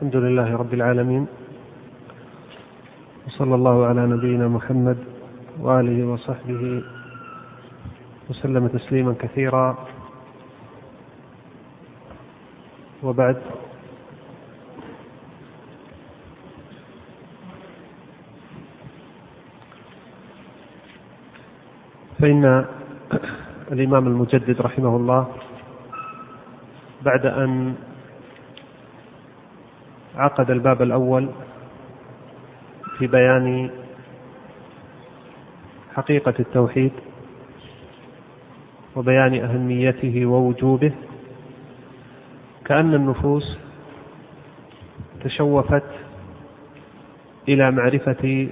الحمد لله رب العالمين، وصلى الله على نبينا محمد وآله وصحبه وسلم تسليما كثيرا، وبعد. فإن الإمام المجدد رحمه الله بعد أن عقد الباب الأول في بيان حقيقة التوحيد وبيان أهميته ووجوبه، كأن النفوس تشوفت إلى معرفة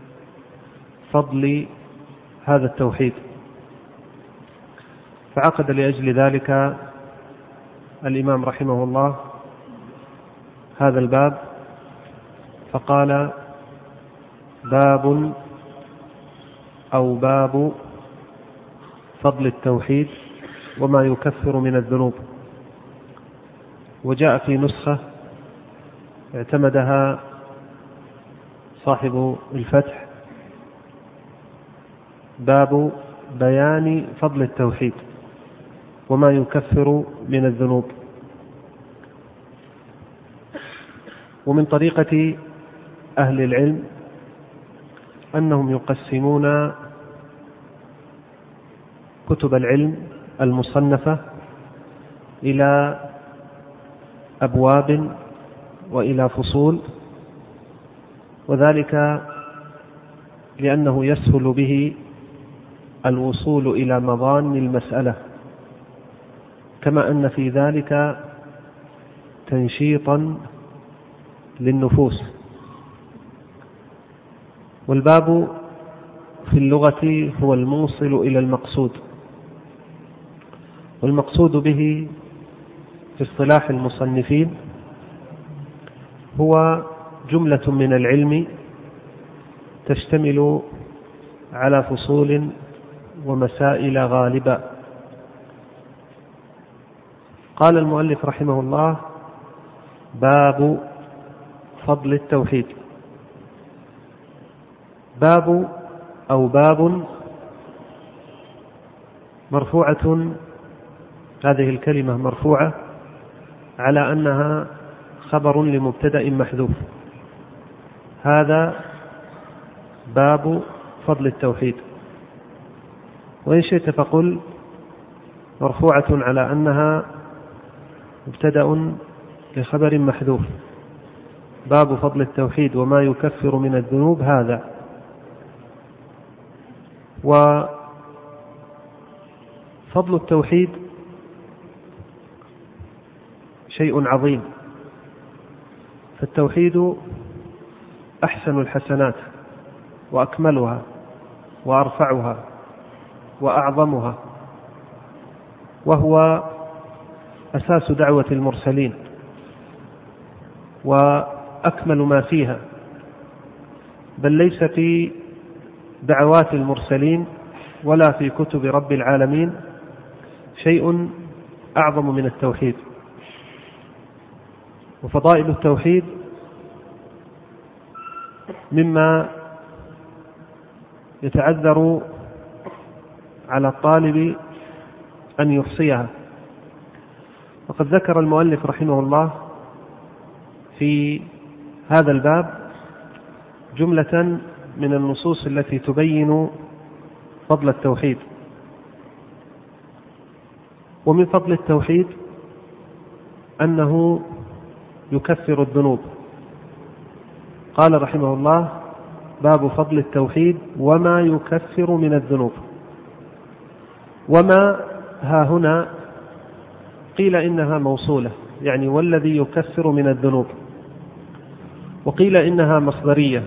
فضل هذا التوحيد، فعقد لأجل ذلك الإمام رحمه الله هذا الباب، فقال: باب أو باب فضل التوحيد وما يكفر من الذنوب. وجاء في نسخة اعتمدها صاحب الفتح: باب بيان فضل التوحيد وما يكفر من الذنوب. ومن طريقة أهل العلم أنهم يقسمون كتب العلم المصنفة إلى أبواب وإلى فصول، وذلك لأنه يسهل به الوصول إلى مضان المسألة، كما أن في ذلك تنشيطا للنفوس. والباب في اللغة هو الموصل إلى المقصود، والمقصود به في اصطلاح المصنفين هو جملة من العلم تشتمل على فصول ومسائل غالبة. قال المؤلف رحمه الله: باب فضل التوحيد. باب أو باب مرفوعة، هذه الكلمة مرفوعة على أنها خبر لمبتدأ محذوف. هذا باب فضل التوحيد، وإن شئت فقل مرفوعة على أنها مبتدأ لخبر محذوف. باب فضل التوحيد وما يكفر من الذنوب. هذا وفضل التوحيد شيء عظيم، فالتوحيد أحسن الحسنات وأكملها وأرفعها وأعظمها، وهو أساس دعوة المرسلين وأكمل ما فيها، بل ليس في دعوات المرسلين ولا في كتب رب العالمين شيء أعظم من التوحيد. وفضائل التوحيد مما يتعذر على الطالب أن يحصيها. وقد ذكر المؤلف رحمه الله في هذا الباب جملة من النصوص التي تبين فضل التوحيد. ومن فضل التوحيد أنه يكفر الذنوب. قال رحمه الله: باب فضل التوحيد وما يكفر من الذنوب. وما ها هنا قيل إنها موصولة، يعني والذي يكفر من الذنوب، وقيل إنها مصدرية،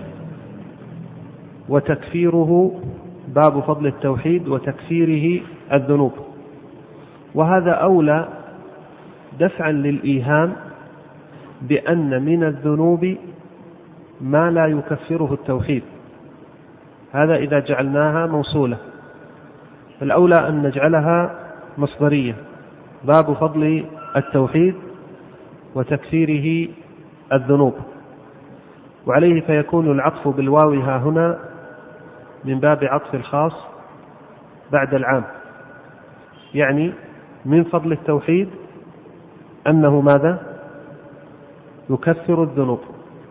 وتكفيره باب فضل التوحيد وتكفيره الذنوب. وهذا أولى دفعا للإيهام بأن من الذنوب ما لا يكفره التوحيد. هذا إذا جعلناها موصولة، فالأولى أن نجعلها مصدرية: باب فضل التوحيد وتكفيره الذنوب، وعليه فيكون العطف بالواو ها هنا من باب عطف الخاص بعد العام، يعني من فضل التوحيد أنه ماذا؟ يكفر الذنوب.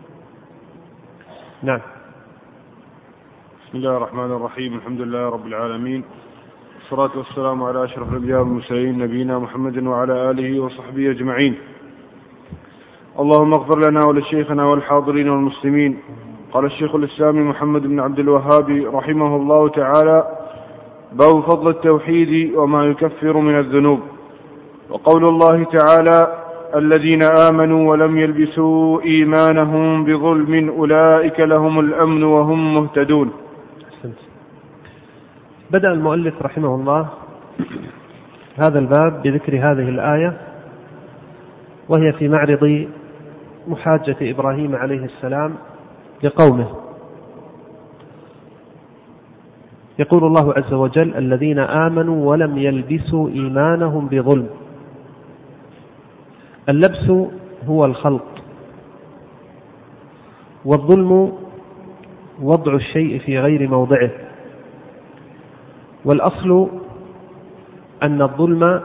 نعم. بسم الله الرحمن الرحيم، الحمد لله رب العالمين، والصلاة والسلام على أشرف الأنبياء والمرسلين نبينا محمد وعلى آله وصحبه أجمعين. اللهم اغفر لنا ولشيخنا والحاضرين والمسلمين. قال الشيخ الإسلامي محمد بن عبد الوهاب رحمه الله تعالى: باب فضل التوحيد وما يكفر من الذنوب. وقول الله تعالى: الذين آمنوا ولم يلبسوا إيمانهم بظلم أولئك لهم الأمن وهم مهتدون. بدأ المؤلف رحمه الله هذا الباب بذكر هذه الآية، وهي في معرض محاجة إبراهيم عليه السلام لقومه. يقول الله عز وجل: الذين آمنوا ولم يلبسوا إيمانهم بظلم. اللبس هو الخلط، والظلم وضع الشيء في غير موضعه. والأصل أن الظلم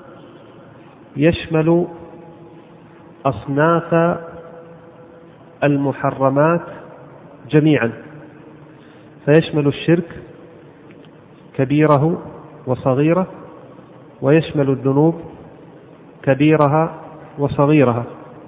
يشمل أصناف المحرمات جميعا، فيشمل الشرك كبيره وصغيره، ويشمل الذنوب كبيرها وصغيرها.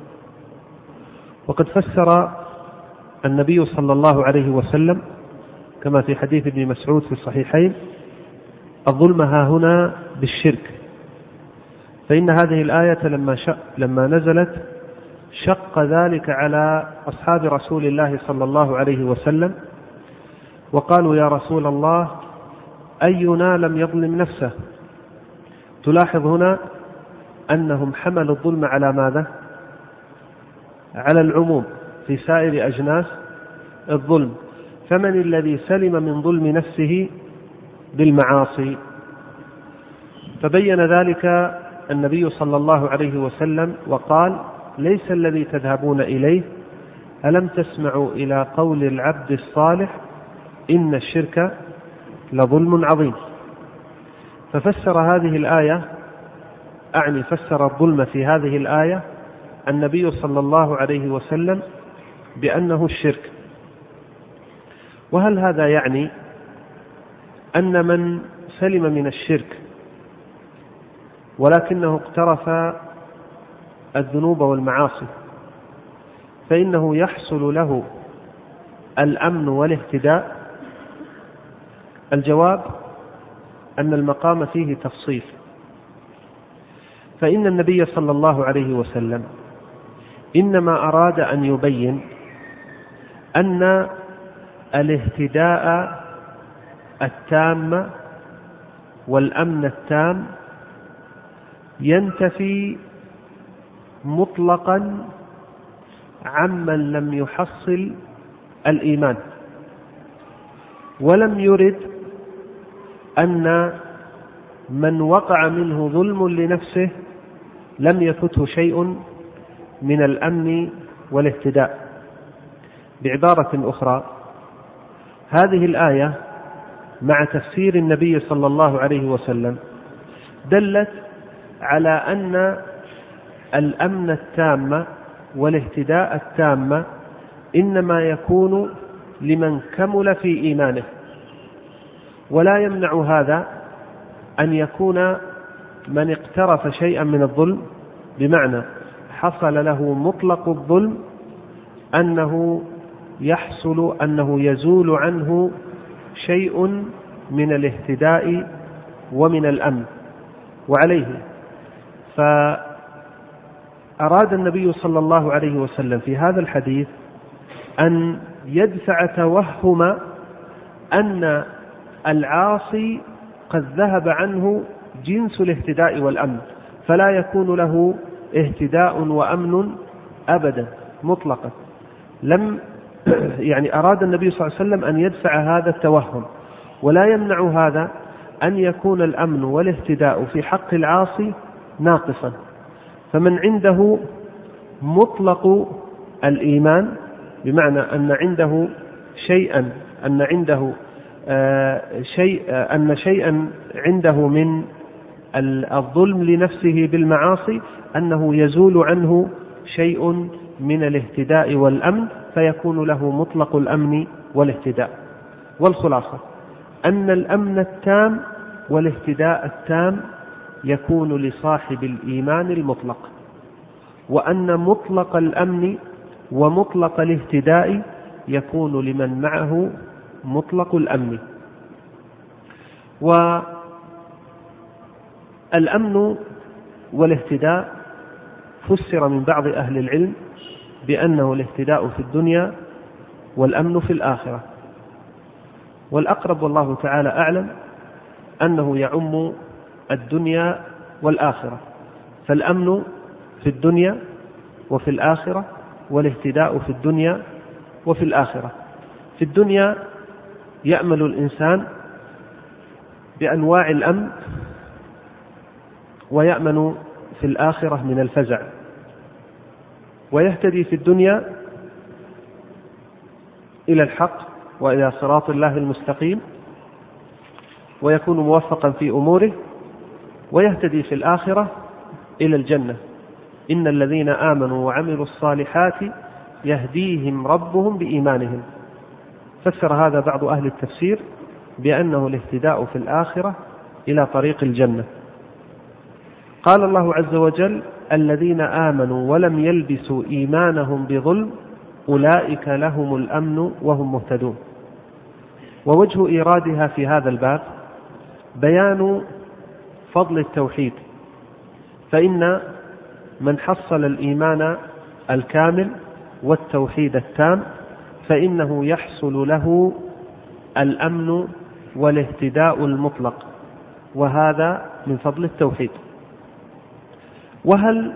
وقد فسر النبي صلى الله عليه وسلم كما في حديث ابن مسعود في الصحيحين الظلم ها هنا بالشرك، فإن هذه الآية لما نزلت شق ذلك على أصحاب رسول الله صلى الله عليه وسلم، وقالوا: يا رسول الله، أينا لم يظلم نفسه؟ تلاحظ هنا أنهم حملوا الظلم على ماذا؟ على العموم في سائر أجناس الظلم. فمن الذي سلم من ظلم نفسه بالمعاصي؟ فبين ذلك النبي صلى الله عليه وسلم وقال: ليس الذي تذهبون إليه، ألم تسمعوا إلى قول العبد الصالح إن الشرك لظلم عظيم. ففسر هذه الآية، فسر الظلم في هذه الآية النبي صلى الله عليه وسلم بأنه الشرك. وهل هذا يعني أن من سلم من الشرك ولكنه اقترف الذنوب والمعاصي فإنه يحصل له الأمن والاهتداء؟ الجواب أن المقام فيه تفصيل، فإن النبي صلى الله عليه وسلم إنما أراد أن يبين أن الاهتداء التام والأمن التام ينتفي مطلقا عمن لم يحصل الإيمان، ولم يرد أن من وقع منه ظلم لنفسه لم يفته شيء من الأمن والاهتداء. بعبارة أخرى، هذه الآية مع تفسير النبي صلى الله عليه وسلم دلت على أن الأمن التام والاهتداء التام إنما يكون لمن كمل في إيمانه، ولا يمنع هذا أن يكون من اقترف شيئا من الظلم، بمعنى حصل له مطلق الظلم، أنه يزول عنه شيء من الاهتداء ومن الأمن. وعليه فأراد النبي صلى الله عليه وسلم في هذا الحديث أن يدفع توهم أن العاصي قد ذهب عنه جنس الاهتداء والأمن، فلا يكون له اهتداء وأمن أبدا مطلقا. أراد النبي صلى الله عليه وسلم أن يدفع هذا التوهم، ولا يمنع هذا أن يكون الأمن والاهتداء في حق العاصي ناقصا. فمن عنده مطلق الإيمان، بمعنى أن عنده شيئا أن شيئا عنده من الظلم لنفسه بالمعاصي أنه يزول عنه شيء من الاهتداء والأمن، فيكون له مطلق الأمن والاهتداء. والخلاصة أن الأمن التام والاهتداء التام يكون لصاحب الإيمان المطلق، وأن مطلق الأمن ومطلق الاهتداء يكون لمن معه مطلق الأمن. والأمن والاهتداء فسر من بعض أهل العلم بأنه الاهتداء في الدنيا والأمن في الآخرة، والأقرب والله تعالى أعلم أنه يعم الدنيا والآخرة، فالأمن في الدنيا وفي الآخرة، والاهتداء في الدنيا وفي الآخرة. في الدنيا يأمل الإنسان بأنواع الأمن، ويأمن في الآخرة من الفزع، ويهتدي في الدنيا إلى الحق وإلى صراط الله المستقيم، ويكون موفقا في أموره، ويهتدي في الآخرة إلى الجنة. إن الذين آمنوا وعملوا الصالحات يهديهم ربهم بإيمانهم. فسر هذا بعض أهل التفسير بأنه الاهتداء في الآخرة إلى طريق الجنة. قال الله عز وجل: الذين آمنوا ولم يلبسوا إيمانهم بظلم أولئك لهم الأمن وهم مهتدون. ووجه إيرادها في هذا الباب بيان فضل التوحيد، فإن من حصل الإيمان الكامل والتوحيد التام فإنه يحصل له الأمن والاهتداء المطلق، وهذا من فضل التوحيد. وهل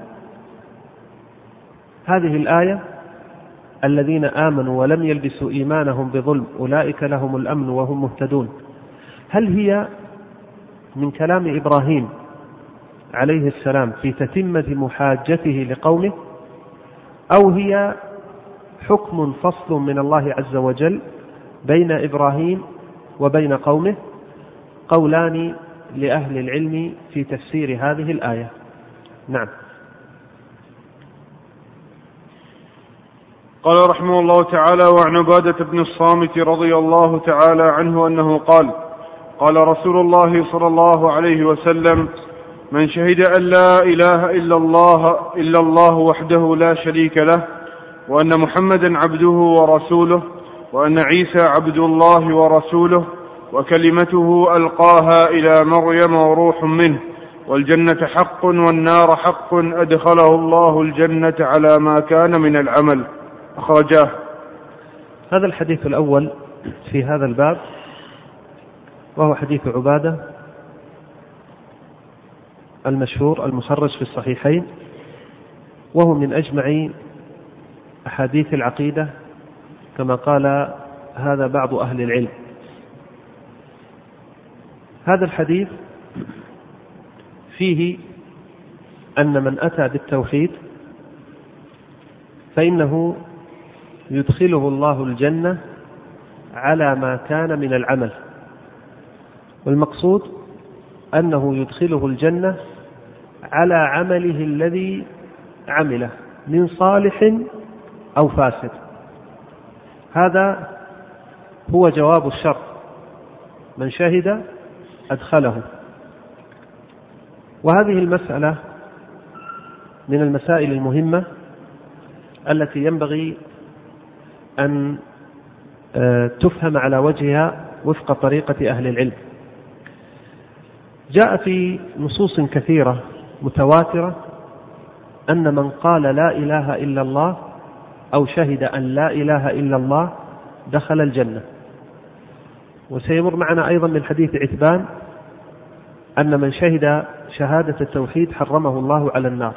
هذه الآية الذين آمنوا ولم يلبسوا إيمانهم بظلم أولئك لهم الأمن وهم مهتدون، هل هي من كلام إبراهيم عليه السلام في تتمة محاجته لقومه، أو هي حكم فصل من الله عز وجل بين إبراهيم وبين قومه؟ قولان لأهل العلم في تفسير هذه الآية. نعم. قال رحمه الله تعالى: وعن عبادة بن الصامت رضي الله تعالى عنه أنه قال: قال رسول الله صلى الله عليه وسلم: من شهد أن لا إله إلا الله وحده لا شريك له، وأن محمدا عبده ورسوله، وأن عيسى عبد الله ورسوله، وكلمته ألقاها إلى مريم وروح منه، والجنة حق والنار حق، أدخله الله الجنة على ما كان من العمل. أخرجاه. هذا الحديث الأول في هذا الباب، وهو حديث عبادة المشهور المخرج في الصحيحين، وهو من أجمع أحاديث العقيدة كما قال هذا بعض أهل العلم. هذا الحديث فيه أن من أتى بالتوحيد فإنه يدخله الله الجنة على ما كان من العمل، والمقصود أنه يدخله الجنة على عمله الذي عمله من صالح أو فاسد. هذا هو جواب الشرط: من شهد أدخله. وهذه المسألة من المسائل المهمة التي ينبغي أن تفهم على وجهها وفق طريقة أهل العلم. جاء في نصوص كثيرة متواترة أن من قال لا إله إلا الله أو شهد أن لا إله إلا الله دخل الجنة. وسيمر معنا أيضا من حديث عتبان أن من شهد شهادة التوحيد حرمه الله على النار.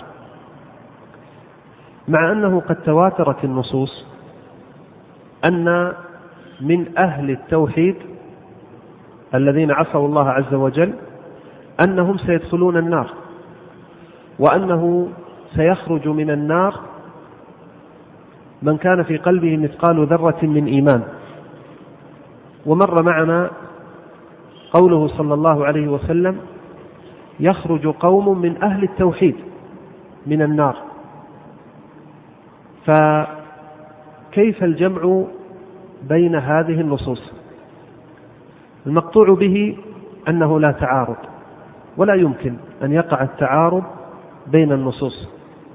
مع أنه قد تواترت النصوص أن من أهل التوحيد الذين عصوا الله عز وجل أنهم سيدخلون النار، وأنه سيخرج من النار من كان في قلبه مثقال ذرة من إيمان. ومر معنا قوله صلى الله عليه وسلم: يخرج قوم من أهل التوحيد من النار. فكيف الجمع بين هذه النصوص؟ المقطوع به أنه لا تعارض، ولا يمكن أن يقع التعارض بين النصوص.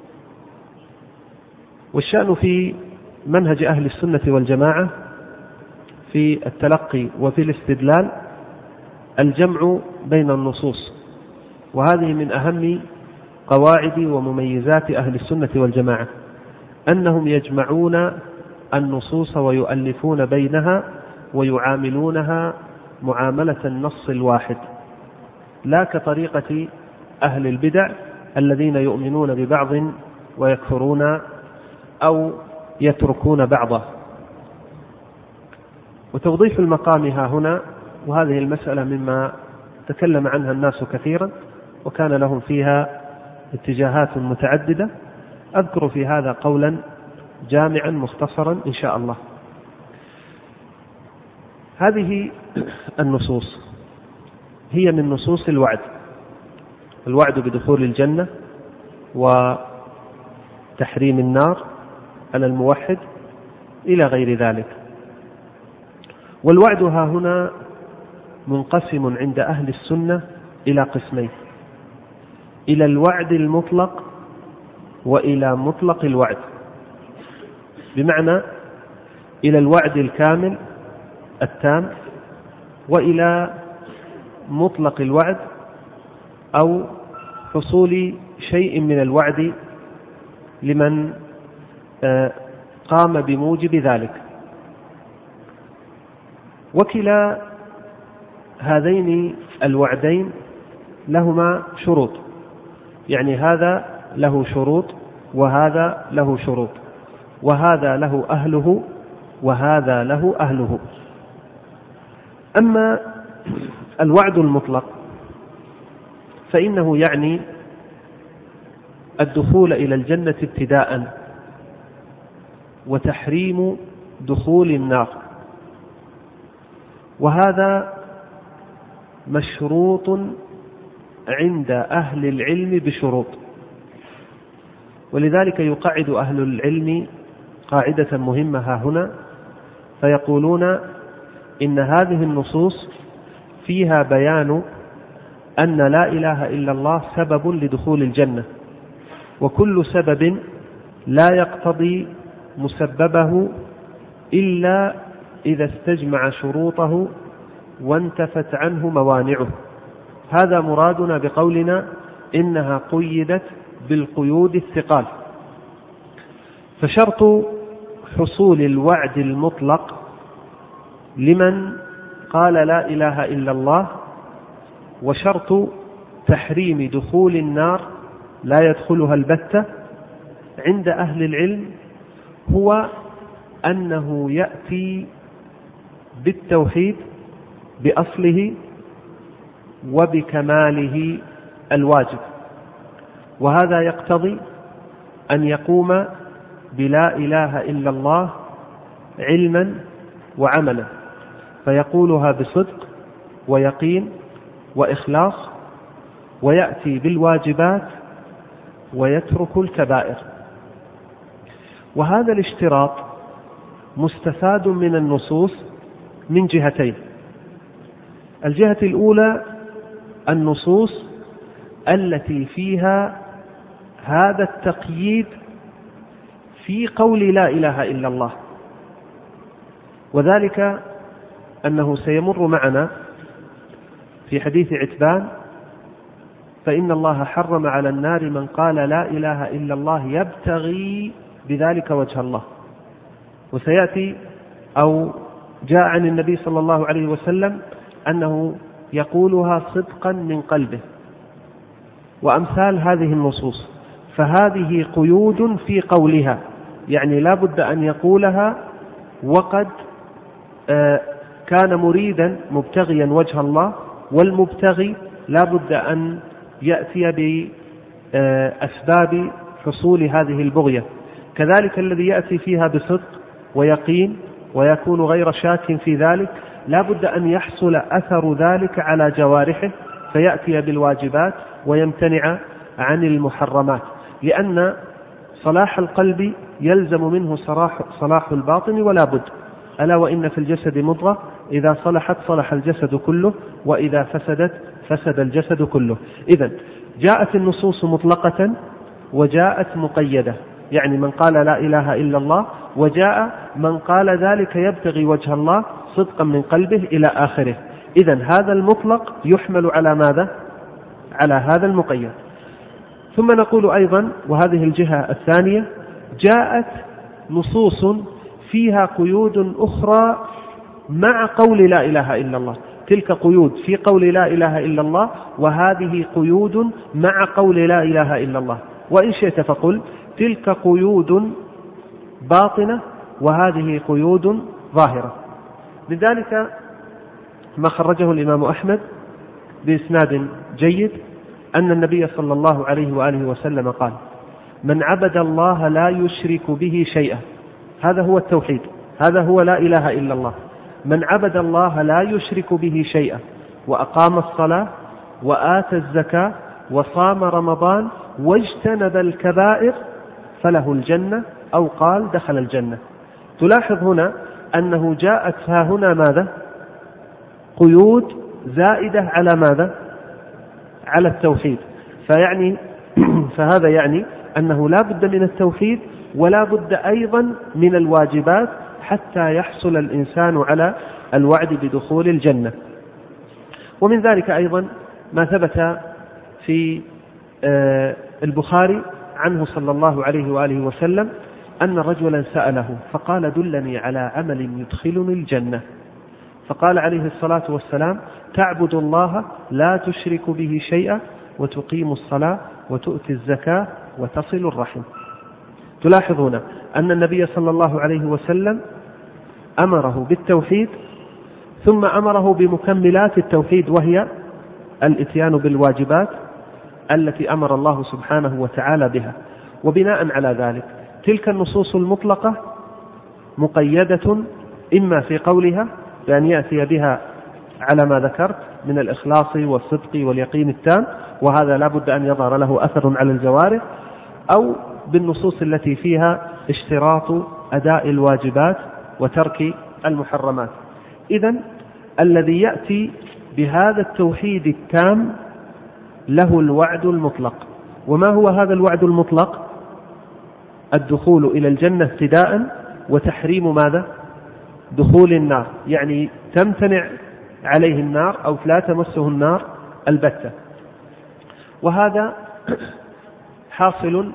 والشأن في منهج أهل السنة والجماعة في التلقي وفي الاستدلال الجمع بين النصوص، وهذه من أهم قواعد ومميزات أهل السنة والجماعة، أنهم يجمعون النصوص ويؤلفون بينها ويعاملونها معاملة النص الواحد، لا كطريقة أهل البدع الذين يؤمنون ببعض ويكفرون أو يتركون بعضه. وتوضيح المقام ها هنا، وهذه المسألة مما تكلم عنها الناس كثيرا وكان لهم فيها اتجاهات متعددة، أذكر في هذا قولا جامعا مختصرا إن شاء الله. هذه النصوص هي من نصوص الوعد بدخول الجنة وتحريم النار على الموحد إلى غير ذلك. والوعد ها هنا منقسم عند أهل السنة إلى قسمين: إلى الوعد المطلق وإلى مطلق الوعد، بمعنى إلى الوعد الكامل التام وإلى مطلق الوعد أو حصول شيء من الوعد لمن قام بموجب ذلك. وكلا هذين الوعدين لهما شروط، يعني هذا له شروط وهذا له شروط، وهذا له أهله وهذا له أهله. أما الوعد المطلق فإنه يعني الدخول إلى الجنة ابتداء وتحريم دخول النار، وهذا مشروط عند أهل العلم بشروط. ولذلك يقعد أهل العلم قاعدة مهمة ها هنا، فيقولون إن هذه النصوص فيها بيان أن لا إله إلا الله سبب لدخول الجنة، وكل سبب لا يقتضي مسببه إلا إذا استجمع شروطه وانتفت عنه موانعه. هذا مرادنا بقولنا إنها قيدت بالقيود الثقال. فشرط حصول الوعد المطلق لمن قال لا إله إلا الله، وشرط تحريم دخول النار لا يدخلها البتة عند أهل العلم هو أنه يأتي بالتوحيد بأصله وبكماله الواجب، وهذا يقتضي أن يقوم بلا إله إلا الله علما وعملا، فيقولها بصدق ويقين وإخلاص، ويأتي بالواجبات ويترك الكبائر. وهذا الاشتراط مستفاد من النصوص من جهتين: الجهة الأولى النصوص التي فيها هذا التقييد في قول لا إله إلا الله، وذلك أنه سيمر معنا في حديث عتبان: فإن الله حرم على النار من قال لا إله إلا الله يبتغي بذلك وجه الله. وسيأتي أو جاء عن النبي صلى الله عليه وسلم أنه يقولها صدقا من قلبه، وأمثال هذه النصوص. فهذه قيود في قولها، يعني لا بد أن يقولها وقد كان مريدا مبتغيا وجه الله، والمبتغي لا بد أن يأتي بأسباب حصول هذه البغية، كذلك الذي يأتي فيها بصدق ويقين ويكون غير شاك في ذلك لا بد أن يحصل أثر ذلك على جوارحه فيأتي بالواجبات ويمتنع عن المحرمات، لأن صلاح القلب يلزم منه صلاح الباطن ولا بد. ألا وإن في الجسد مضغة إذا صلحت صلح الجسد كله وإذا فسدت فسد الجسد كله. إذن جاءت النصوص مطلقة وجاءت مقيدة، يعني من قال لا إله إلا الله، وجاء من قال ذلك يبتغي وجه الله صدقا من قلبه إلى آخره. إذن هذا المطلق يحمل على ماذا؟ على هذا المقيد. ثم نقول أيضا، وهذه الجهة الثانية، جاءت نصوص فيها قيود أخرى مع قول لا إله إلا الله. تلك قيود في قول لا إله إلا الله، وهذه قيود مع قول لا إله إلا الله. وإن شئت فقل تلك قيود باطنة وهذه قيود ظاهرة. لذلك ما خرجه الإمام أحمد بإسناد جيد أن النبي صلى الله عليه وآله وسلم قال: من عبد الله لا يشرك به شيئا، هذا هو التوحيد، هذا هو لا إله إلا الله. من عبد الله لا يشرك به شيئا وأقام الصلاة وآتى الزكاة وصام رمضان واجتنب الكبائر فله الجنة، أو قال دخل الجنة. تلاحظ هنا أنه جاءت هنا ماذا؟ قيود زائدة على ماذا؟ على التوحيد. فهذا يعني أنه لا بد من التوحيد ولا بد أيضا من الواجبات حتى يحصل الإنسان على الوعد بدخول الجنة. ومن ذلك أيضا ما ثبت في البخاري عنه صلى الله عليه وآله وسلم أن رجلا سأله فقال: دلني على عمل يدخلني الجنة. فقال عليه الصلاة والسلام: تعبد الله لا تشرك به شيئا وتقيم الصلاة وتؤتي الزكاة وتصل الرحم. تلاحظون أن النبي صلى الله عليه وسلم أمره بالتوحيد ثم أمره بمكملات التوحيد، وهي الإتيان بالواجبات التي أمر الله سبحانه وتعالى بها. وبناء على ذلك تلك النصوص المطلقة مقيدة إما في قولها بأن يأتي بها على ما ذكرت من الإخلاص والصدق واليقين التام، وهذا لا بد أن يظهر له أثر على الجوارح، أو بالنصوص التي فيها اشتراط أداء الواجبات وترك المحرمات. إذن الذي يأتي بهذا التوحيد التام له الوعد المطلق. وما هو هذا الوعد المطلق؟ الدخول إلى الجنة ابتداء، وتحريم ماذا؟ دخول النار، يعني تمتنع عليه النار أو لا تمسه النار البتة. وهذا حاصل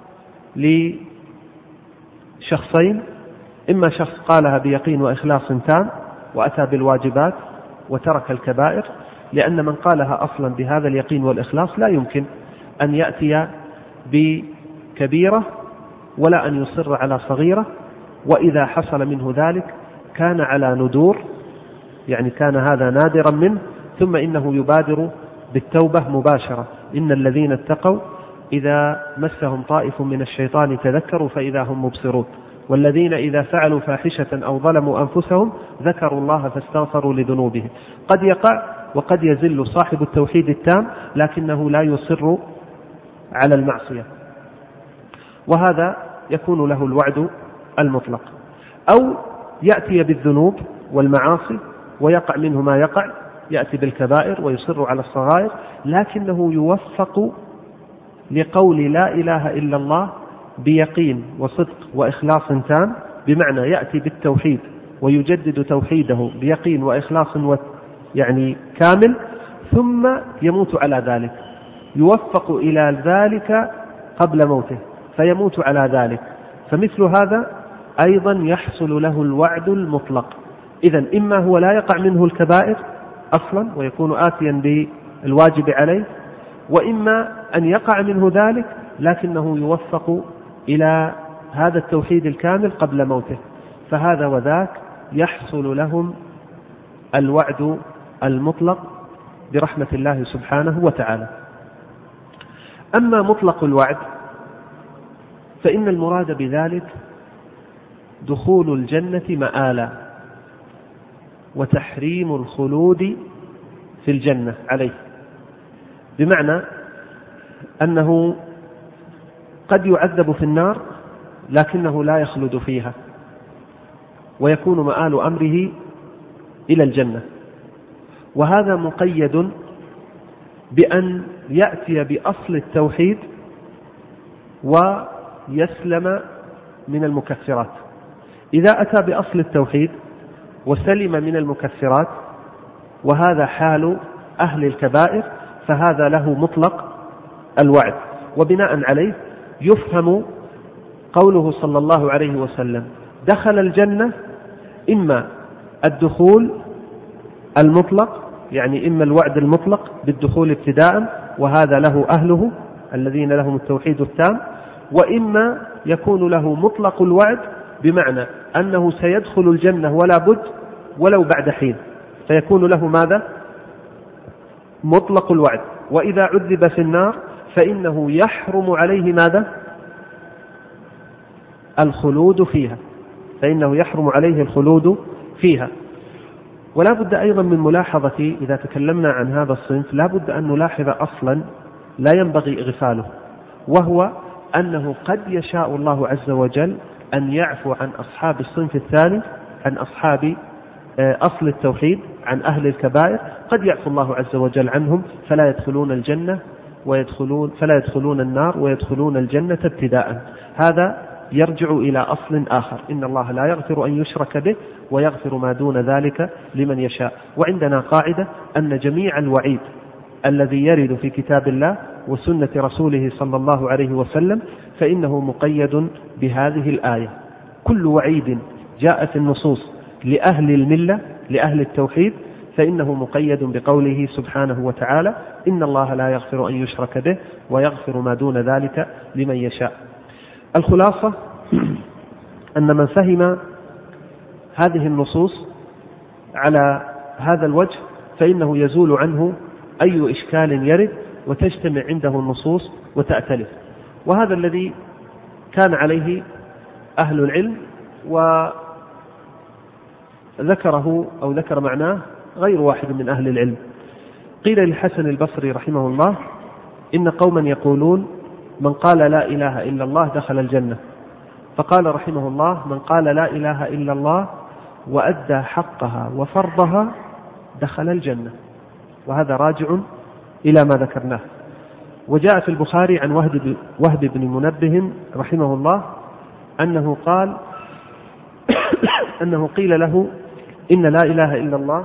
لشخصين: إما شخص قالها بيقين وإخلاص تام وأتى بالواجبات وترك الكبائر، لأن من قالها أصلا بهذا اليقين والإخلاص لا يمكن أن يأتي بكبيرة ولا أن يصر على صغيرة، وإذا حصل منه ذلك كان على ندور، يعني كان هذا نادرا منه، ثم إنه يبادر بالتوبة مباشرة. إن الذين اتقوا إذا مسهم طائف من الشيطان تذكروا فإذا هم مبصرون، والذين إذا فعلوا فاحشة أو ظلموا أنفسهم ذكروا الله فاستغفروا لذنوبهم. قد يقع وقد يزل صاحب التوحيد التام لكنه لا يصر على المعصية، وهذا يكون له الوعد المطلق. أو يأتي بالذنوب والمعاصي ويقع منه ما يقع، يأتي بالكبائر ويصر على الصغائر، لكنه يوفق لقول لا إله إلا الله بيقين وصدق وإخلاص تام، بمعنى يأتي بالتوحيد ويجدد توحيده بيقين وإخلاص يعني كامل، ثم يموت على ذلك، يوفق إلى ذلك قبل موته فيموت على ذلك، فمثل هذا أيضا يحصل له الوعد المطلق. إذن إما هو لا يقع منه الكبائر أصلا ويكون آتيا بالواجب عليه، وإما أن يقع منه ذلك لكنه يوفق إلى هذا التوحيد الكامل قبل موته، فهذا وذاك يحصل لهم الوعد المطلق برحمة الله سبحانه وتعالى. أما مطلق الوعد فإن المراد بذلك دخول الجنة مآلا وتحريم الخلود في الجنة عليه، بمعنى أنه قد يعذب في النار لكنه لا يخلد فيها، ويكون مآل أمره إلى الجنة. وهذا مقيد بأن يأتي بأصل التوحيد ويسلم من المكفرات. إذا أتى بأصل التوحيد وسلم من المكفرات، وهذا حال أهل الكبائر، فهذا له مطلق الوعد. وبناء عليه يفهم قوله صلى الله عليه وسلم دخل الجنة إما الدخول المطلق، يعني إما الوعد المطلق بالدخول ابتداء وهذا له أهله الذين لهم التوحيد التام، وإما يكون له مطلق الوعد بمعنى أنه سيدخل الجنة ولا بد ولو بعد حين، فيكون له ماذا؟ مطلق الوعد. وإذا عذب في النار فإنه يحرم عليه ماذا؟ الخلود فيها، فإنه يحرم عليه الخلود فيها. ولا بد أيضا من ملاحظة إذا تكلمنا عن هذا الصنف، لا بد أن نلاحظ أصلا لا ينبغي إغفاله، وهو أنه قد يشاء الله عز وجل أن يعفو عن أصحاب الصنف الثاني، عن أصحاب أصل التوحيد، عن أهل الكبائر، قد يعفو الله عز وجل عنهم فلا يدخلون الجنة فلا يدخلون النار ويدخلون الجنة ابتداء. هذا يرجع إلى أصل آخر، إن الله لا يغفر أن يشرك به ويغفر ما دون ذلك لمن يشاء. وعندنا قاعدة أن جميع الوعيد الذي يرد في كتاب الله وسنة رسوله صلى الله عليه وسلم فإنه مقيد بهذه الآية. كل وعيد جاء في النصوص لأهل الملة لأهل التوحيد فإنه مقيد بقوله سبحانه وتعالى إن الله لا يغفر أن يشرك به ويغفر ما دون ذلك لمن يشاء. الخلاصة أن من فهم هذه النصوص على هذا الوجه فإنه يزول عنه أي إشكال يرد وتجتمع عنده النصوص وتأتلف. وهذا الذي كان عليه أهل العلم، وذكره أو ذكر معناه غير واحد من أهل العلم. قيل للحسن البصري رحمه الله إن قوما يقولون من قال لا إله إلا الله دخل الجنة، فقال رحمه الله من قال لا إله إلا الله وأدى حقها وفرضها دخل الجنة، وهذا راجع إلى ما ذكرناه. وجاء في البخاري عن وهب بن منبه رحمه الله أنه قال أنه قيل له إن لا إله إلا الله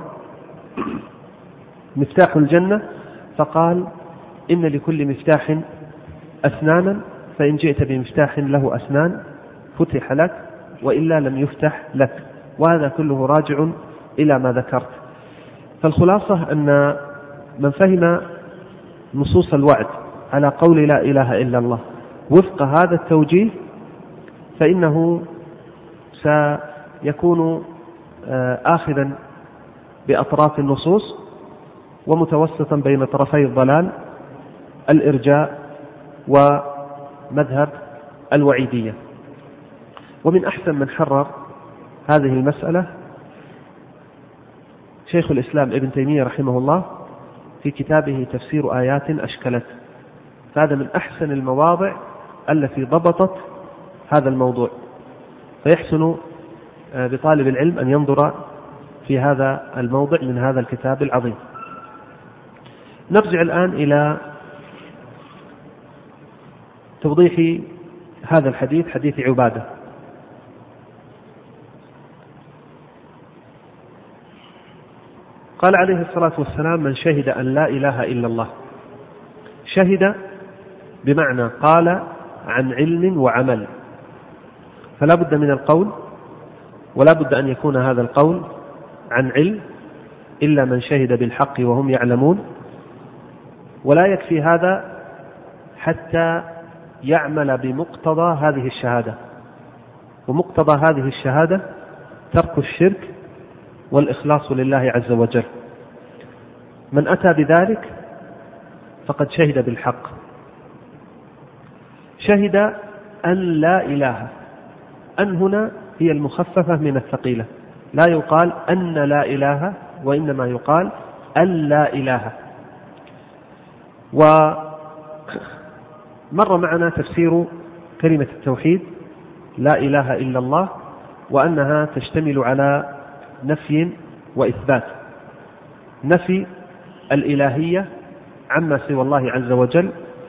مفتاح الجنة، فقال إن لكل مفتاح أسنانا، فإن جئت بمفتاح له أسنان فتح لك وإلا لم يفتح لك. وهذا كله راجع إلى ما ذكرت. فالخلاصة أن من فهم نصوص الوعد على قول لا إله إلا الله وفق هذا التوجيه فإنه سيكون آخذا بأطراف النصوص ومتوسطا بين طرفي الضلال الإرجاء ومذهب الوعيدية. ومن أحسن من حرر هذه المسألة شيخ الإسلام ابن تيمية رحمه الله في كتابه تفسير آيات أشكلت، فهذا من أحسن المواضع التي ضبطت هذا الموضوع، فيحسن بطالب العلم أن ينظر في هذا الموضع من هذا الكتاب العظيم. نرجع الآن إلى توضيح هذا الحديث، حديث عبادة. قال عليه الصلاة والسلام من شهد أن لا إله إلا الله. شهد بمعنى قال عن علم وعمل، فلا بد من القول، ولا بد أن يكون هذا القول عن علم إلا من شهد بالحق وهم يعلمون، ولا يكفي هذا حتى يعمل بمقتضى هذه الشهادة. ومقتضى هذه الشهادة ترك الشرك والإخلاص لله عز وجل. من أتى بذلك فقد شهد بالحق. شهد أن لا إله. أن هنا هي المخففة من الثقيلة، لا يقال أن لا إله، وإنما يقال أن لا إله. ومر معنا تفسير كلمة التوحيد لا إله إلا الله، وأنها تشتمل على نفي وإثبات. نفي الإلهية عما سوى الله عز وجل،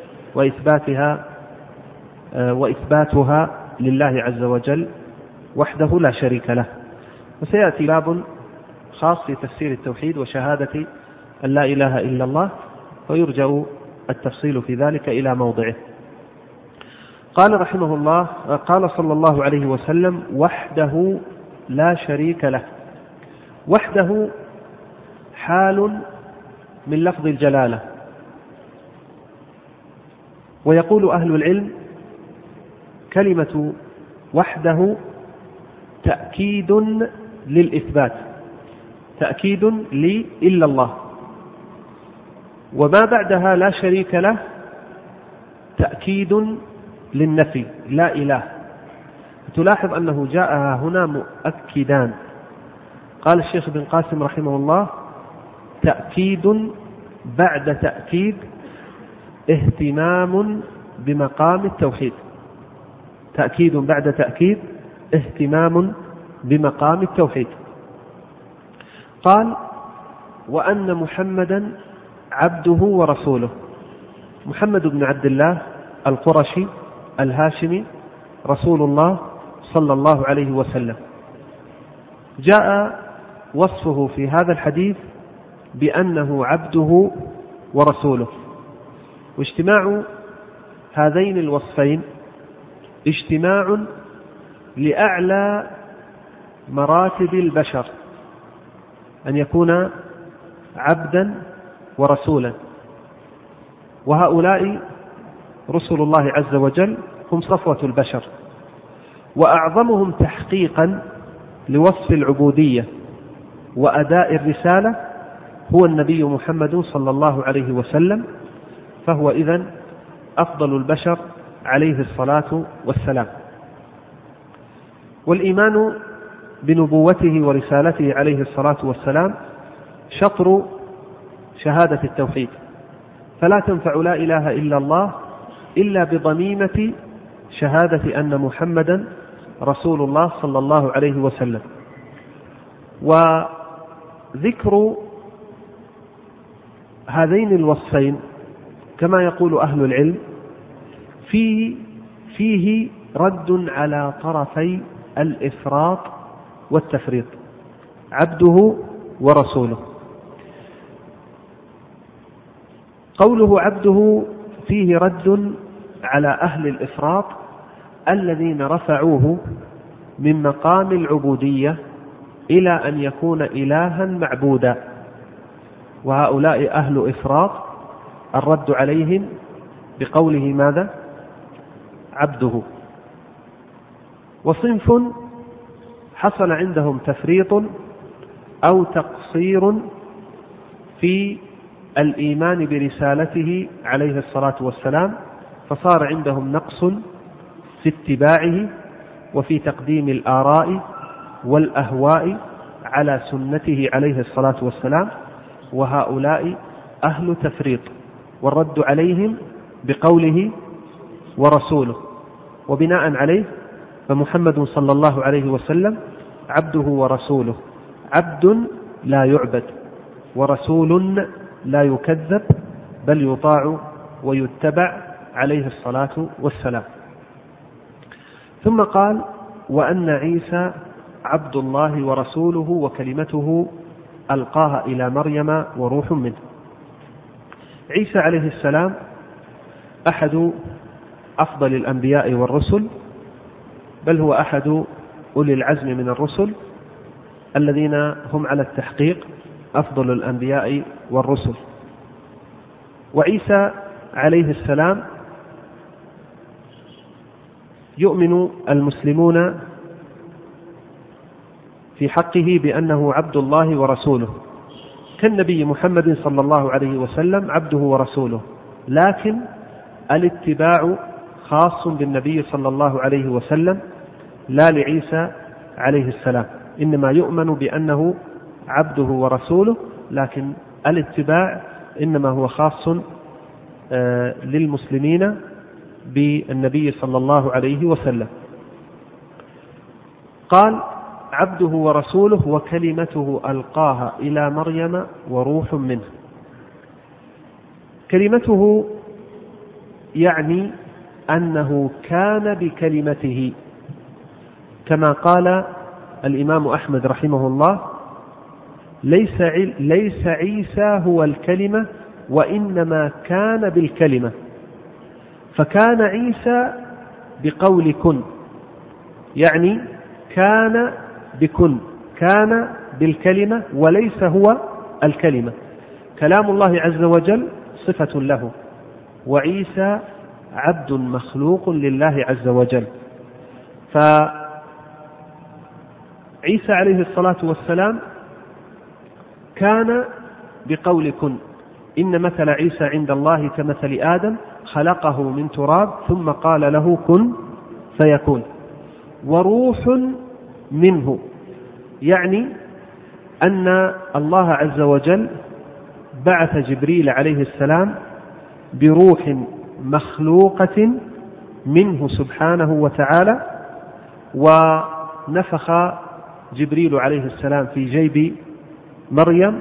وإثباتها لله عز وجل وحده لا شريك له. وسيأتي باب خاص في تفسير التوحيد وشهادة أن لا إله إلا الله، ويرجع التفصيل في ذلك إلى موضعه. قال رحمه الله: قال صلى الله عليه وسلم: وحده لا شريك له. وحده حال من لفظ الجلالة. ويقول أهل العلم: كلمة وحده تأكيد للإثبات، تأكيد لي إلا الله، وما بعدها لا شريك له تأكيد للنفي لا إله. تلاحظ أنه جاءها هنا مؤكدان. قال الشيخ ابن قاسم رحمه الله: تأكيد بعد تأكيد اهتمام بمقام التوحيد. تأكيد بعد تأكيد اهتمام بمقام التوحيد. قال: وأن محمدا عبده ورسوله. محمد بن عبد الله القرشي الهاشمي رسول الله صلى الله عليه وسلم، جاء وصفه في هذا الحديث بأنه عبده ورسوله. واجتماع هذين الوصفين اجتماع لأعلى مراتب البشر، أن يكون عبدا ورسولا. وهؤلاء رسل الله عز وجل هم صفوة البشر، وأعظمهم تحقيقا لوصف العبودية وأداء الرسالة هو النبي محمد صلى الله عليه وسلم، فهو إذن أفضل البشر عليه الصلاة والسلام. والإيمان بنبوته ورسالته عليه الصلاة والسلام شطر شهادة التوحيد، فلا تنفع لا إله إلا الله إلا بضميمة شهادة أن محمدا رسول الله صلى الله عليه وسلم. وذكر هذين الوصفين كما يقول أهل العلم فيه رد على طرفي الإفراط والتفريط، عبده ورسوله. قوله عبده فيه رد على أهل الإفراط الذين رفعوه من مقام العبودية إلى أن يكون إلها معبودا، وهؤلاء أهل إفراط الرد عليهم بقوله ماذا؟ عبده. وصنف حصل عندهم تفريط أو تقصير في الإيمان برسالته عليه الصلاة والسلام، فصار عندهم نقص في اتباعه وفي تقديم الآراء والأهواء على سنته عليه الصلاة والسلام، وهؤلاء أهل تفريط، والرد عليهم بقوله ورسوله. وبناء عليه فمحمد صلى الله عليه وسلم عبده ورسوله، عبد لا يعبد، ورسول لا يكذب، بل يطاع ويتبع عليه الصلاة والسلام. ثم قال: وأن عيسى عبد الله ورسوله وكلمته ألقاها إلى مريم وروح منه. عيسى عليه السلام أحد أفضل الأنبياء والرسل، بل هو أحد أولي العزم من الرسل الذين هم على التحقيق أفضل الأنبياء والرسل. وعيسى عليه السلام يؤمن المسلمون في حقه بأنه عبد الله ورسوله، كالنبي محمد صلى الله عليه وسلم عبده ورسوله، لكن الاتباع خاص بالنبي صلى الله عليه وسلم لا لعيسى عليه السلام، إنما يؤمن بأنه عبده ورسوله، لكن الاتباع إنما هو خاص للمسلمين بالنبي صلى الله عليه وسلم. قال عبده ورسوله وكلمته ألقاها إلى مريم وروح منه. كلمته يعني أنه كان بكلمته، كما قال الإمام أحمد رحمه الله: ليس عيسى هو الكلمة وإنما كان بالكلمة. فكان عيسى بقول كن، يعني كان بكن، كان بالكلمة وليس هو الكلمة. كلام الله عز وجل صفة له، وعيسى عبد مخلوق لله عز وجل. فعيسى عليه الصلاة والسلام كان بقول كن. إن مثل عيسى عند الله كمثل آدم خلقه من تراب ثم قال له كن فيكون. وروح منه، يعني أن الله عز وجل بعث جبريل عليه السلام بروح مخلوقة منه سبحانه وتعالى، ونفخ جبريل عليه السلام في جيب مريم،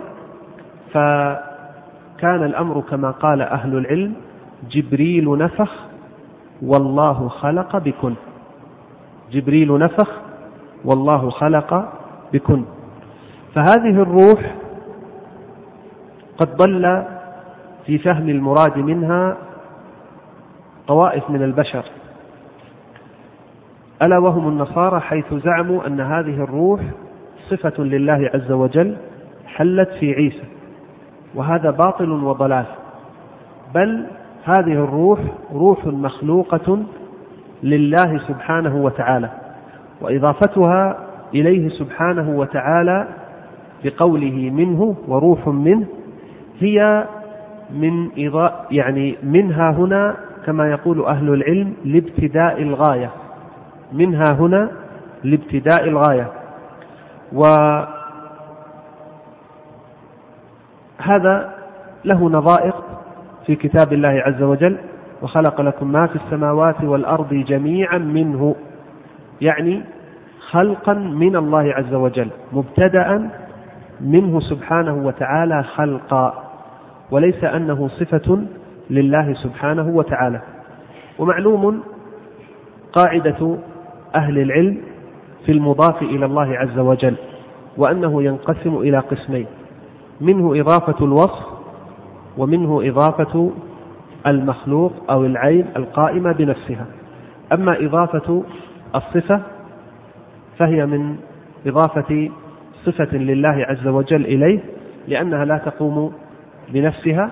فكان الأمر كما قال أهل العلم: جبريل نفخ والله خلق بكن. جبريل نفخ والله خلق بكن. فهذه الروح قد ضل في فهم المراد منها طوائف من البشر، ألا وهم النصارى، حيث زعموا أن هذه الروح صفة لله عز وجل حلت في عيسى، وهذا باطل وضلال. بل هذه الروح روح مخلوقة لله سبحانه وتعالى، وإضافتها إليه سبحانه وتعالى بقوله منه وروح منه هي يعني منها هنا كما يقول أهل العلم لابتداء الغاية، منها هنا لابتداء الغاية. وهذا له نظائر في كتاب الله عز وجل: وخلق لكم ما في السماوات والأرض جميعا منه، يعني خلقا من الله عز وجل، مبتدأ منه سبحانه وتعالى خلقا، وليس أنه صفة لله سبحانه وتعالى. ومعلوم قاعدة أهل العلم في المضاف إلى الله عز وجل، وأنه ينقسم إلى قسمين: منه إضافة الوصف، ومنه إضافة المخلوق أو العين القائمة بنفسها. أما إضافة الصفة فهي من إضافة صفة لله عز وجل إليه، لأنها لا تقوم بنفسها.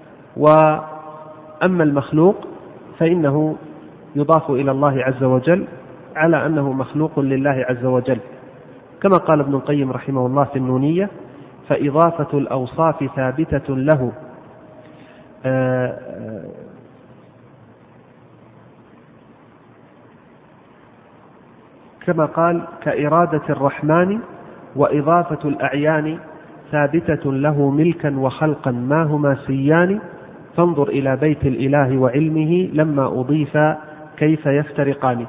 وأما المخلوق فإنه يضاف إلى الله عز وجل على أنه مخلوق لله عز وجل، كما قال ابن القيم رحمه الله في النونية: فإضافة الأوصاف ثابتة له كما قال: كإرادة الرحمن، وإضافة الأعيان ثابتة له ملكا وخلقا ما هما سيان، فانظر إلى بيت الإله وعلمه لما أضيف كيف يفترقان.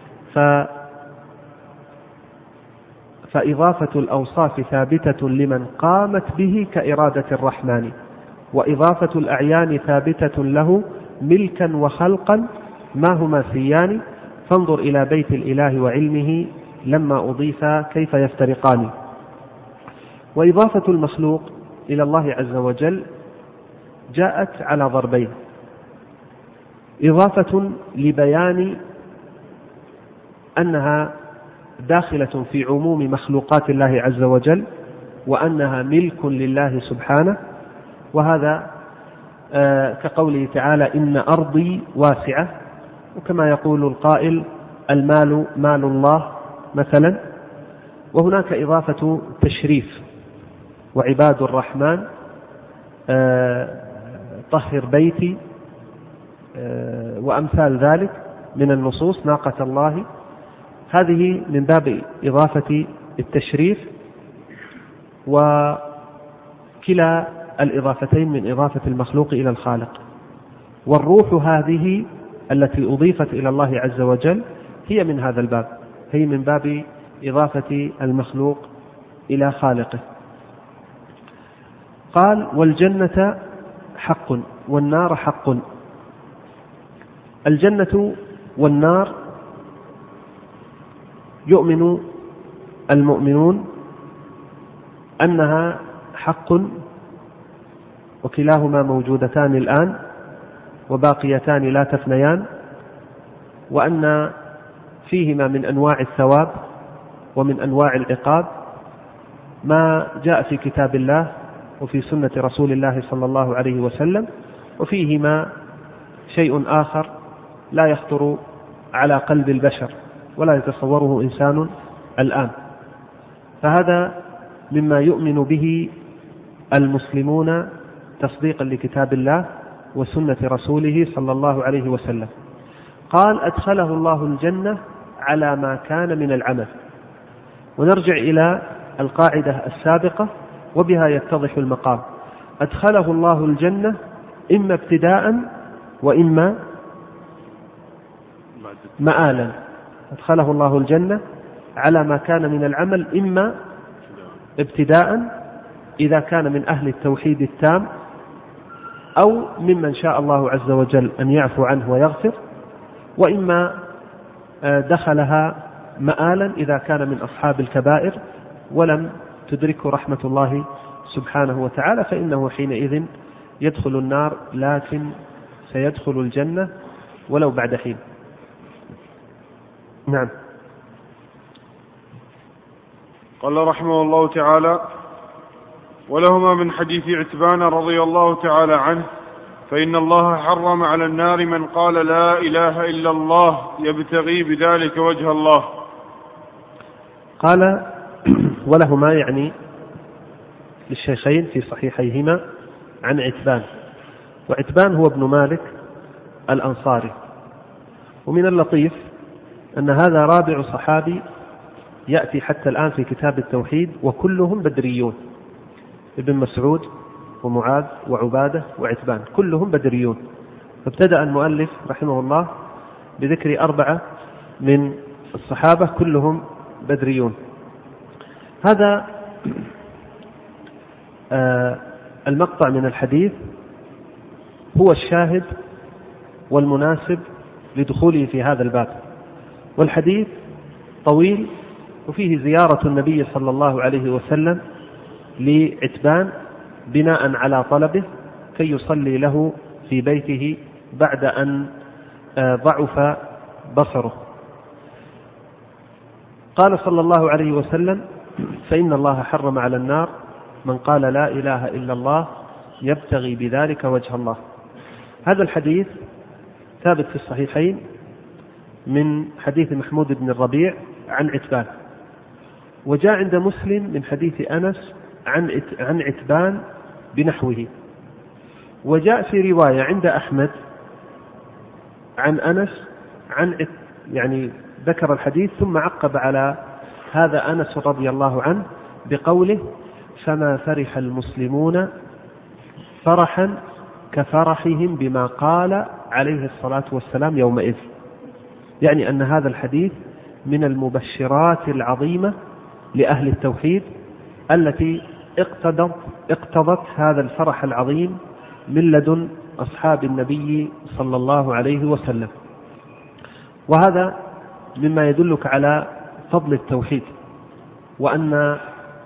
فإضافة الأوصاف ثابتة لمن قامت به كإرادة الرحمن، وإضافة الأعيان ثابتة له ملكا وخلقا ما هما سيان، فانظر إلى بيت الإله وعلمه لما أضيف كيف يفترقان. وإضافة المخلوق إلى الله عز وجل جاءت على ضربين: إضافة لبيان أنها داخلة في عموم مخلوقات الله عز وجل، وأنها ملك لله سبحانه، وهذا كقوله تعالى: إن أرضي واسعة، وكما يقول القائل: المال مال الله مثلا. وهناك إضافة تشريف: وعباد الرحمن طهر بيتي، وأمثال ذلك، من النصوص ناقة الله، هذه من باب إضافة التشريف، وكلا الإضافتين من إضافة المخلوق إلى الخالق. والروح هذه التي أضيفت إلى الله عز وجل هي من هذا الباب، هي من باب إضافة المخلوق إلى خالقه. قال: والجنة حق والنار حق. الجنة والنار يؤمن المؤمنون أنها حق، وكلاهما موجودتان الآن وباقيتان لا تفنيان، وأن فيهما من أنواع الثواب ومن أنواع العقاب ما جاء في كتاب الله وفي سنة رسول الله صلى الله عليه وسلم، وفيهما شيء آخر لا يخطر على قلب البشر ولا يتصوره إنسان الآن. فهذا مما يؤمن به المسلمون تصديقا لكتاب الله وسنة رسوله صلى الله عليه وسلم. قال: أدخله الله الجنة على ما كان من العمل. ونرجع إلى القاعدة السابقة وبها يتضح المقام. أدخله الله الجنة إما ابتداء وإما مآلا. أدخله الله الجنة على ما كان من العمل، إما ابتداء إذا كان من أهل التوحيد التام، أو ممن شاء الله عز وجل أن يعفو عنه ويغفر، وإما دخلها مآلا إذا كان من أصحاب الكبائر ولم تدركه رحمة الله سبحانه وتعالى، فإنه حينئذ يدخل النار، لكن سيدخل الجنة ولو بعد حين. نعم. قال رحمه الله تعالى: ولهما من حديث عتبان رضي الله تعالى عنه: فإن الله حرم على النار من قال لا إله إلا الله يبتغي بذلك وجه الله. قال: ولهما يعني للشيخين في صحيحيهما عن عتبان، وعتبان هو ابن مالك الأنصاري. ومن اللطيف أن هذا رابع صحابي يأتي حتى الآن في كتاب التوحيد، وكلهم بدريون: ابن مسعود ومعاذ وعبادة وعتبان، كلهم بدريون. فابتدأ المؤلف رحمه الله بذكر 4 من الصحابة كلهم بدريون. هذا المقطع من الحديث هو الشاهد والمناسب لدخوله في هذا الباب. والحديث طويل، وفيه زيارة النبي صلى الله عليه وسلم لعتبان بناء على طلبه كي يصلي له في بيته بعد أن ضعف بصره. قال صلى الله عليه وسلم: فإن الله حرم على النار من قال لا إله إلا الله يبتغي بذلك وجه الله. هذا الحديث ثابت في الصحيحين من حديث محمود بن الربيع عن عتبان، وجاء عند مسلم من حديث أنس عن عتبان بنحوه، وجاء في رواية عند أحمد عن أنس يعني ذكر الحديث ثم عقب على هذا أنس رضي الله عنه بقوله: فما فرح المسلمون فرحا كفرحهم بما قال عليه الصلاة والسلام يومئذ. يعني أن هذا الحديث من المبشرات العظيمة لأهل التوحيد التي اقتضت هذا الفرح العظيم من لدن أصحاب النبي صلى الله عليه وسلم. وهذا مما يدلك على فضل التوحيد، وأن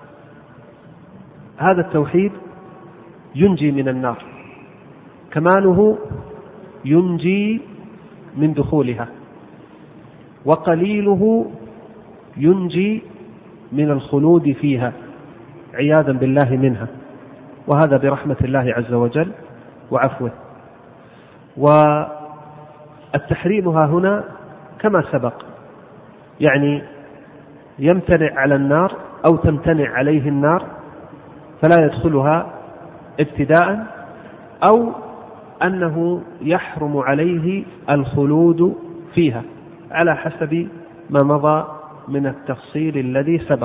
هذا التوحيد ينجي من النار، كماله ينجي من دخولها، وقليله ينجي من الخلود فيها عياذا بالله منها، وهذا برحمة الله عز وجل وعفوه. والتحريم ها هنا كما سبق، يعني يمتنع على النار أو تمتنع عليه النار فلا يدخلها ابتداء، أو أنه يحرم عليه الخلود فيها على حسب ما مضى من التفصيل الذي سبق.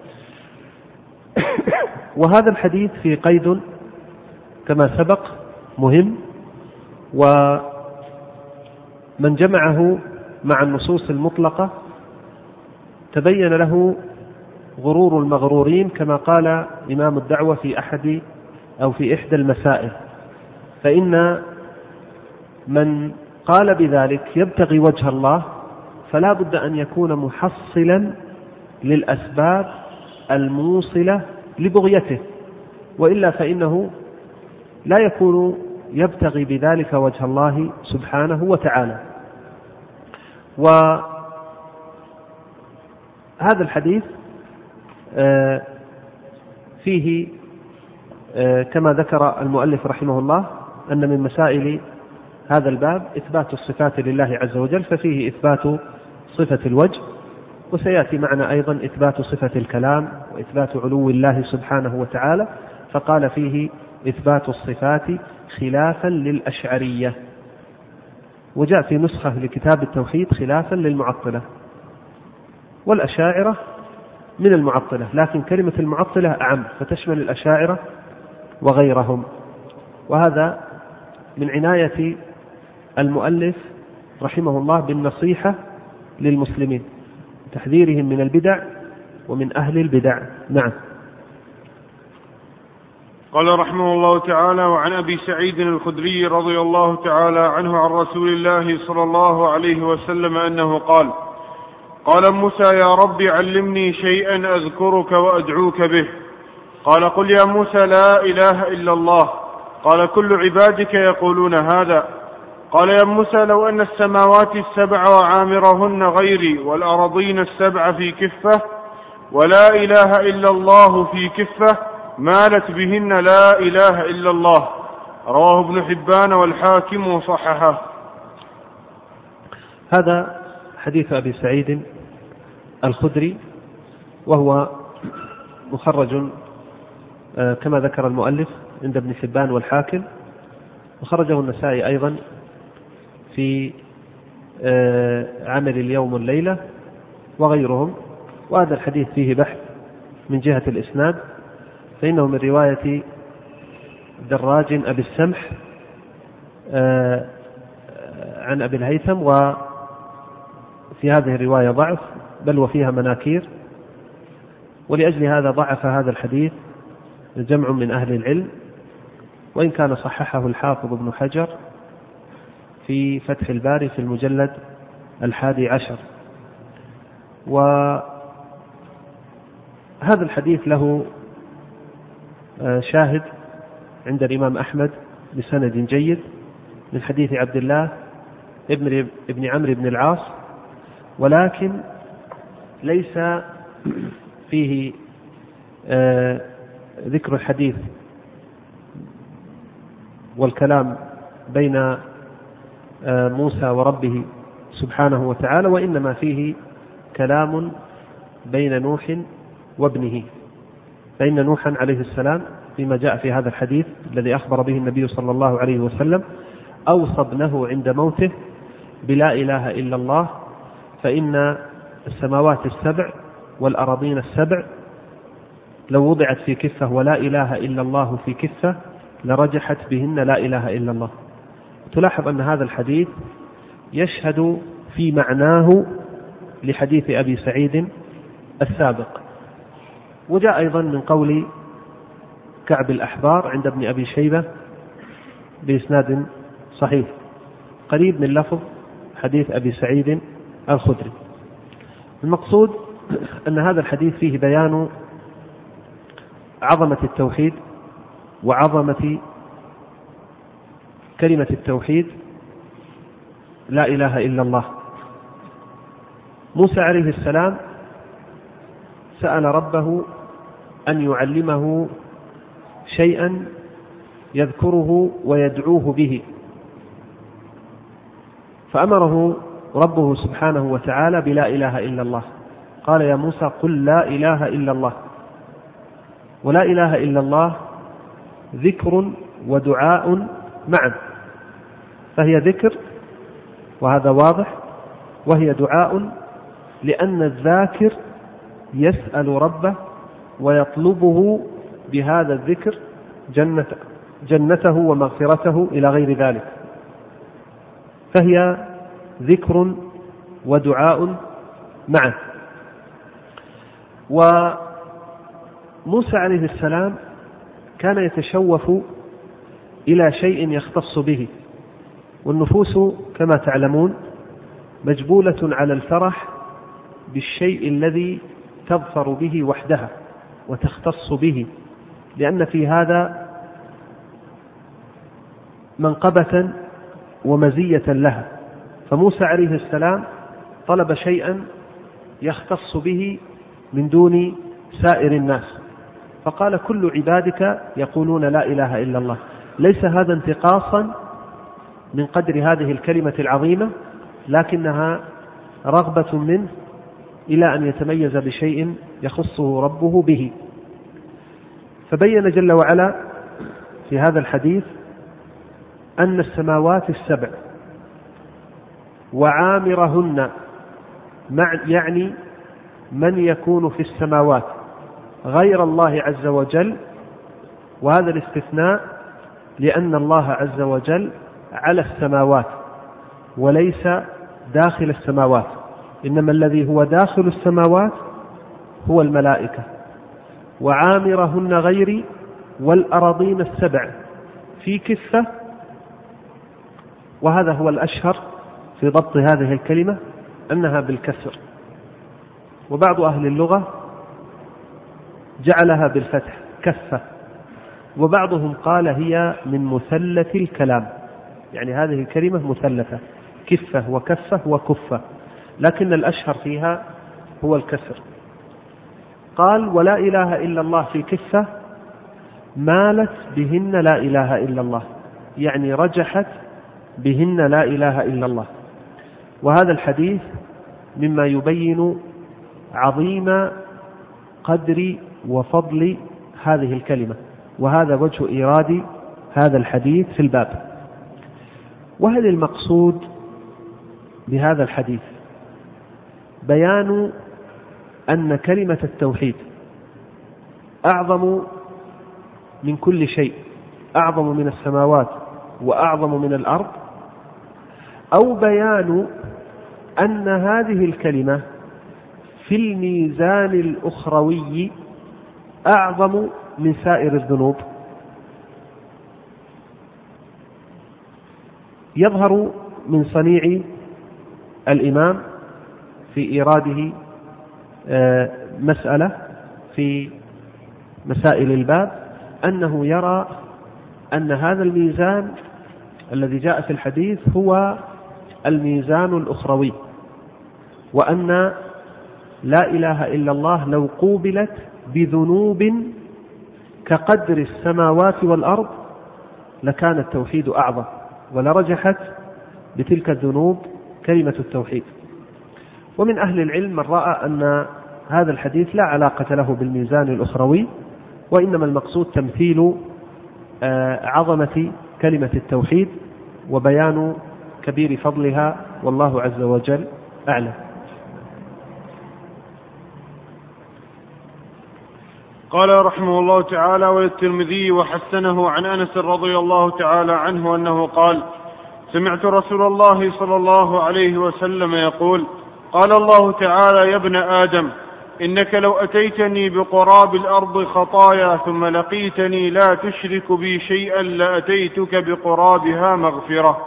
وهذا الحديث في قيد كما سبق مهم، ومن جمعه مع النصوص المطلقة تبين له غرور المغرورين، كما قال إمام الدعوة في إحدى المسائل. فإن من قال بذلك يبتغي وجه الله فلا بد أن يكون محصلا للأسباب الموصلة لبغيته، وإلا فإنه لا يكون يبتغي بذلك وجه الله سبحانه وتعالى. وهذا الحديث فيه كما ذكر المؤلف رحمه الله أن من مسائل هذا الباب إثبات الصفات لله عز وجل، ففيه إثبات صفة الوجه، وسيأتي معنا أيضا إثبات صفة الكلام وإثبات علو الله سبحانه وتعالى، فقال فيه إثبات الصفات خلافا للأشعرية. وجاء في نسخة لكتاب التوحيد خلافا للمعطلة، والأشاعرة من المعطلة، لكن كلمة المعطلة أعم فتشمل الأشاعرة وغيرهم. وهذا من عناية المؤلف رحمه الله بالنصيحة للمسلمين، تحذيرهم من البدع ومن أهل البدع. نعم. قال رحمه الله تعالى: وعن أبي سعيد الخدري رضي الله تعالى عنه عن رسول الله صلى الله عليه وسلم أنه قال: قال موسى: يا رب علمني شيئا أذكرك وأدعوك به. قال: قل يا موسى لا إله إلا الله. قال: كل عبادك يقولون هذا. قال: يا موسى لو أن السماوات السبع وعامرهن غيري والأرضين السبع في كفة ولا إله إلا الله في كفة مالت بهن لا إله إلا الله. رواه ابن حبان والحاكم وصححه. هذا حديث أبي سعيد الخدري، وهو مخرج كما ذكر المؤلف عند ابن حبان والحاكم، وخرجه النسائي أيضا في عمل اليوم والليلة وغيرهم. وهذا الحديث فيه بحث من جهة الإسناد، فإنه من رواية دراج أبي السمح عن أبي الهيثم، وفي هذه الرواية ضعف بل وفيها مناكير، ولأجل هذا ضعف هذا الحديث جمع من أهل العلم، وإن كان صححه الحافظ ابن حجر في فتح الباري في المجلد 11. وهذا الحديث له شاهد عند الإمام أحمد بسند جيد من حديث عبد الله ابن عمرو بن العاص، ولكن ليس فيه ذكر الحديث والكلام بين موسى وربه سبحانه وتعالى، وإنما فيه كلام بين نوح وابنه. فإن نوحا عليه السلام فيما جاء في هذا الحديث الذي أخبر به النبي صلى الله عليه وسلم أوصى ابنه عند موته بلا إله إلا الله، فإن السماوات السبع والأراضين السبع لو وضعت في كفة ولا إله إلا الله في كفة لرجحت بهن لا إله إلا الله. تلاحظ أن هذا الحديث يشهد في معناه لحديث أبي سعيد السابق. وجاء أيضا من قول كعب الأحبار عند ابن أبي شيبة بإسناد صحيح قريب من لفظ حديث أبي سعيد الخدري. المقصود أن هذا الحديث فيه بيان عظمة التوحيد وعظمة كلمة التوحيد لا إله إلا الله. موسى عليه السلام سأل ربه أن يعلمه شيئا يذكره ويدعوه به، فأمره ربه سبحانه وتعالى بلا إله إلا الله. قال: يا موسى قل لا إله إلا الله. ولا إله إلا الله ذكر ودعاء معا، فهي ذكر وهذا واضح، وهي دعاء لأن الذاكر يسأل ربه ويطلبه بهذا الذكر جنته ومغفرته إلى غير ذلك، فهي ذكر ودعاء معا. وموسى عليه السلام كان يتشوف إلى شيء يختص به، والنفوس كما تعلمون مجبولة على الفرح بالشيء الذي تظفر به وحدها وتختص به، لأن في هذا منقبة ومزية لها. فموسى عليه السلام طلب شيئا يختص به من دون سائر الناس، فقال كل عبادك يقولون لا إله إلا الله. ليس هذا انتقاصا من قدر هذه الكلمة العظيمة، لكنها رغبة منه إلى أن يتميز بشيء يخصه ربه به. فبين جل وعلا في هذا الحديث أن السماوات السبع وعامرهن، يعني من يكون في السماوات غير الله عز وجل، وهذا الاستثناء لأن الله عز وجل على السماوات وليس داخل السماوات، إنما الذي هو داخل السماوات هو الملائكة. وعامرهن غيري والأراضين السبع في كفة، وهذا هو الأشهر في ضبط هذه الكلمة أنها بالكسر، وبعض أهل اللغة جعلها بالفتح كفة، وبعضهم قال هي من مثلث الكلام، يعني هذه الكلمة مثلثة كفة وكفة وكفة، لكن الأشهر فيها هو الكسر. قال ولا إله إلا الله في كفة مالت بهن لا إله إلا الله، يعني رجحت بهن لا إله إلا الله. وهذا الحديث مما يبين عظيم قدر وفضل هذه الكلمة، وهذا وجه إيراد هذا الحديث في الباب. وهل المقصود بهذا الحديث بيان أن كلمة التوحيد أعظم من كل شيء، أعظم من السماوات وأعظم من الأرض، أو بيان أن هذه الكلمة في الميزان الأخروي أعظم من سائر الذنوب؟ يظهر من صنيع الإمام في إيراده مسألة في مسائل الباب أنه يرى أن هذا الميزان الذي جاء في الحديث هو الميزان الأخروي، وأن لا إله إلا الله لو قوبلت بذنوب كقدر السماوات والأرض لكان التوحيد أعظم، ولرجحت بتلك الذنوب كلمة التوحيد. ومن أهل العلم من رأى أن هذا الحديث لا علاقة له بالميزان الأخروي، وإنما المقصود تمثيل عظمة كلمة التوحيد وبيان كبير فضلها، والله عز وجل أعلم. قال رحمه الله تعالى: وللترمذي وحسنه عن أنس رضي الله تعالى عنه أنه قال: سمعت رسول الله صلى الله عليه وسلم يقول: قال الله تعالى: يا ابن آدم، إنك لو أتيتني بقراب الأرض خطايا ثم لقيتني لا تشرك بي شيئا لأتيتك بقرابها مغفرة.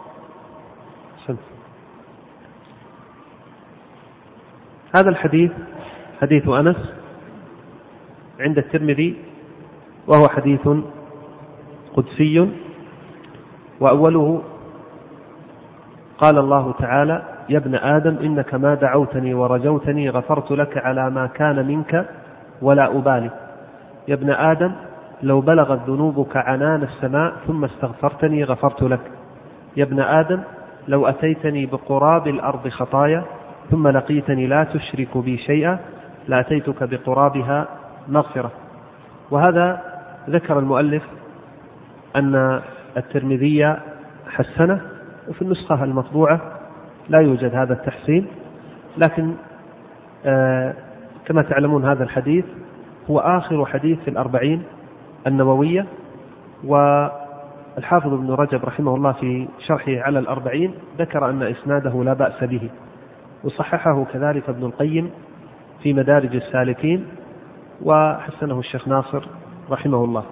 هذا الحديث حديث أنس عند الترمذي، وهو حديث قدسي، وأوله قال الله تعالى: يا ابن آدم إنك ما دعوتني ورجوتني غفرت لك على ما كان منك ولا أبالي. يا ابن آدم لو بلغت ذنوبك عنان السماء ثم استغفرتني غفرت لك. يا ابن آدم لو أتيتني بقراب الأرض خطايا ثم لقيتني لا تشرك بي شيئا لأتيتك بقرابها مغفرة. وهذا ذكر المؤلف أن الترمذي حسنه، وفي النسخة المطبوعة لا يوجد هذا التحسين، لكن كما تعلمون هذا الحديث هو آخر حديث في الأربعين النووية، والحافظ ابن رجب رحمه الله في شرحه على الأربعين ذكر أن إسناده لا بأس به، وصححه كذلك ابن القيم في مدارج السالكين، وحسنه الشيخ ناصر رحمه الله.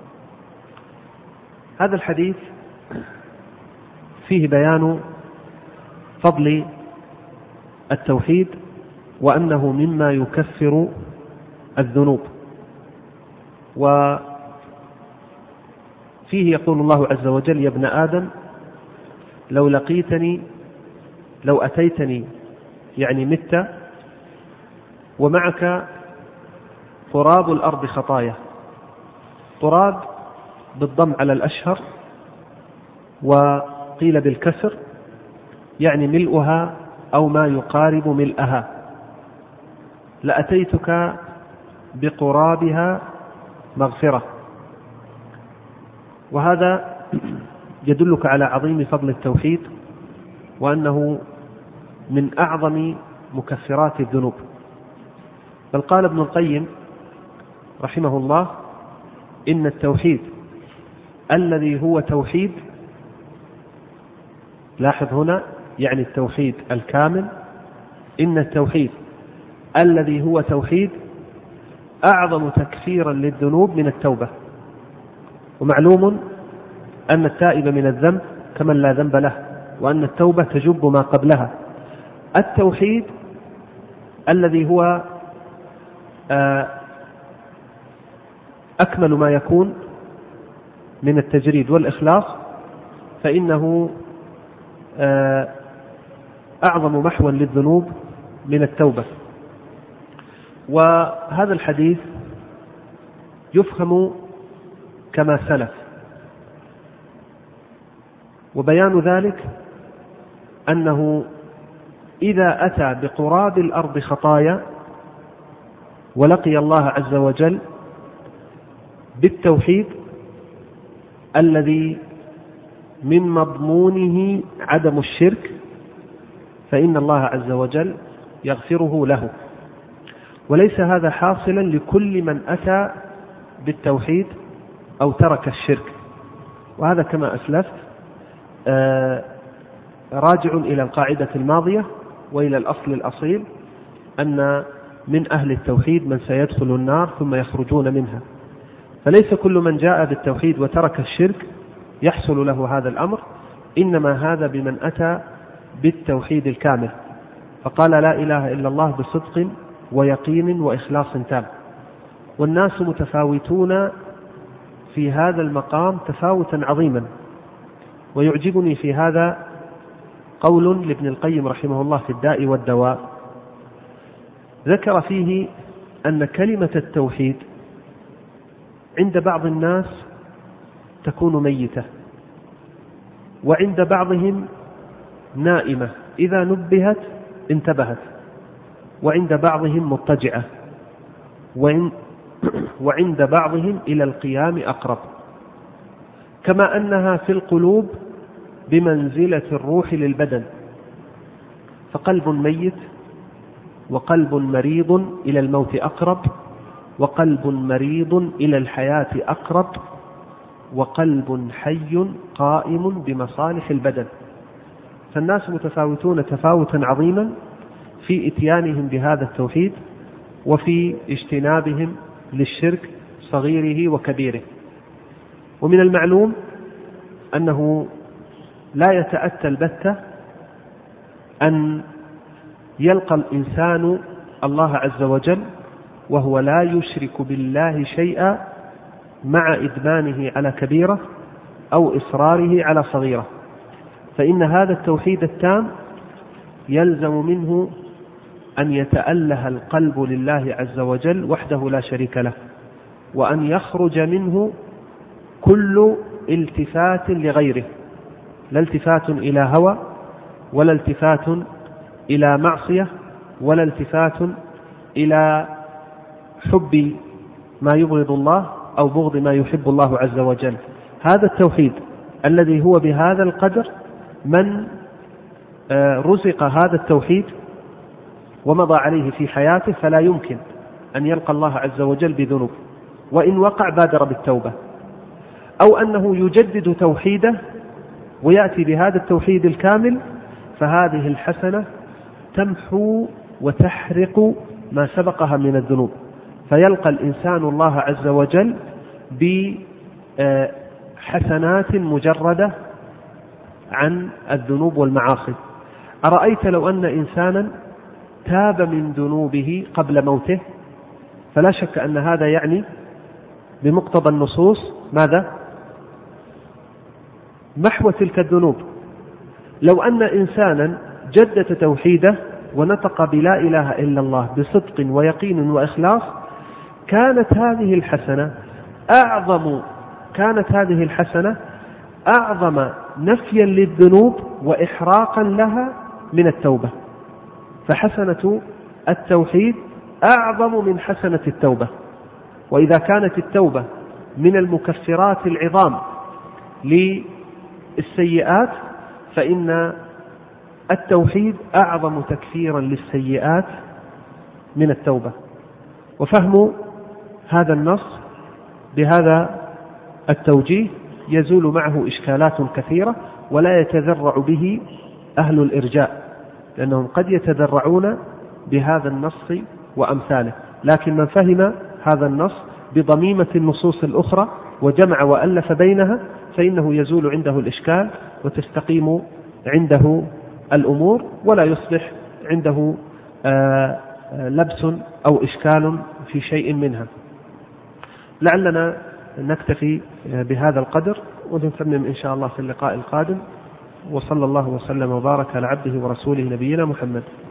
هذا الحديث فيه بيان فضل التوحيد وأنه مما يكفر الذنوب. وفيه يقول الله عز وجل: يا ابن آدم لو أتيتني يعني مت ومعك تراب الأرض خطايا. تراب بالضم على الأشهر، وقيل بالكسر، يعني ملؤها أو ما يقارب ملئها. لأتيتك بقرابها مغفرة. وهذا يدلك على عظيم فضل التوحيد، وأنه من أعظم مكفرات الذنوب. بل قال ابن القيم رحمه الله: إن التوحيد الذي هو توحيد، لاحظ هنا يعني التوحيد الكامل، إن التوحيد الذي هو توحيد أعظم تكفيرا للذنوب من التوبة. ومعلوم أن التائب من الذنب كمن لا ذنب له، وأن التوبة تجب ما قبلها. التوحيد الذي هو أكمل ما يكون من التجريد والإخلاص، فإنه أعظم محوا للذنوب من التوبة. وهذا الحديث يفهم كما سلف، وبيان ذلك أنه إذا أتى بقراب الأرض خطايا ولقي الله عز وجل بالتوحيد الذي من مضمونه عدم الشرك، فإن الله عز وجل يغفره له. وليس هذا حاصلا لكل من أتى بالتوحيد أو ترك الشرك، وهذا كما أسلفت راجع إلى القاعدة الماضية وإلى الأصل الأصيل، أن من أهل التوحيد من سيدخل النار ثم يخرجون منها. فليس كل من جاء بالتوحيد وترك الشرك يحصل له هذا الأمر، إنما هذا بمن أتى بالتوحيد الكامل، فقال لا إله إلا الله بصدق ويقين وإخلاص تام. والناس متفاوتون في هذا المقام تفاوتا عظيما. ويعجبني في هذا قول لابن القيم رحمه الله في الداء والدواء، ذكر فيه أن كلمة التوحيد عند بعض الناس تكون ميتة، وعند بعضهم نائمة إذا نبهت انتبهت، وعند بعضهم مضطجعة، وعند بعضهم إلى القيام أقرب، كما أنها في القلوب بمنزلة الروح للبدن. فقلب ميت وقلب مريض إلى الموت أقرب، وقلب مريض إلى الحياة أقرب، وقلب حي قائم بمصالح البدن. فالناس متفاوتون تفاوتا عظيما في إتيانهم بهذا التوحيد وفي اجتنابهم للشرك صغيره وكبيره. ومن المعلوم أنه لا يتأتى البتة أن يلقى الإنسان الله عز وجل وهو لا يشرك بالله شيئا مع إدمانه على كبيرة أو إصراره على صغيرة، فإن هذا التوحيد التام يلزم منه أن يتأله القلب لله عز وجل وحده لا شريك له، وأن يخرج منه كل التفات لغيره، لا التفات إلى هوى، ولا التفات إلى معصية، ولا التفات إلى حب ما يبغض الله أو بغض ما يحب الله عز وجل. هذا التوحيد الذي هو بهذا القدر من رزق هذا التوحيد ومضى عليه في حياته فلا يمكن أن يلقى الله عز وجل بذنوب، وإن وقع بادر بالتوبة، أو أنه يجدد توحيده ويأتي بهذا التوحيد الكامل، فهذه الحسنة تمحو وتحرق ما سبقها من الذنوب، فيلقى الإنسان الله عز وجل بحسنات مجردة عن الذنوب والمعاصي. أرأيت لو أن إنسانا تاب من ذنوبه قبل موته، فلا شك أن هذا يعني بمقتضى النصوص ماذا؟ محو تلك الذنوب. لو أن إنسانا جدد توحيده ونطق بلا إله إلا الله بصدق ويقين وإخلاص، كانت هذه الحسنة أعظم نفيا للذنوب وإحراقا لها من التوبة. فحسنة التوحيد أعظم من حسنة التوبة. وإذا كانت التوبة من المكفرات العظام للسيئات، فإن التوحيد أعظم تكفيرا للسيئات من التوبة. وفهم هذا النص بهذا التوجيه يزول معه إشكالات كثيرة، ولا يتذرع به أهل الإرجاء، لأنهم قد يتذرعون بهذا النص وأمثاله. لكن من فهم هذا النص بضميمة النصوص الأخرى وجمع وألف بينها، فإنه يزول عنده الإشكال وتستقيم عنده الأمور، ولا يصبح عنده لبس أو إشكال في شيء منها. لعلنا نكتفي بهذا القدر ونتمم إن شاء الله في اللقاء القادم. وصلى الله وسلم وبارك على عبده ورسوله نبينا محمد.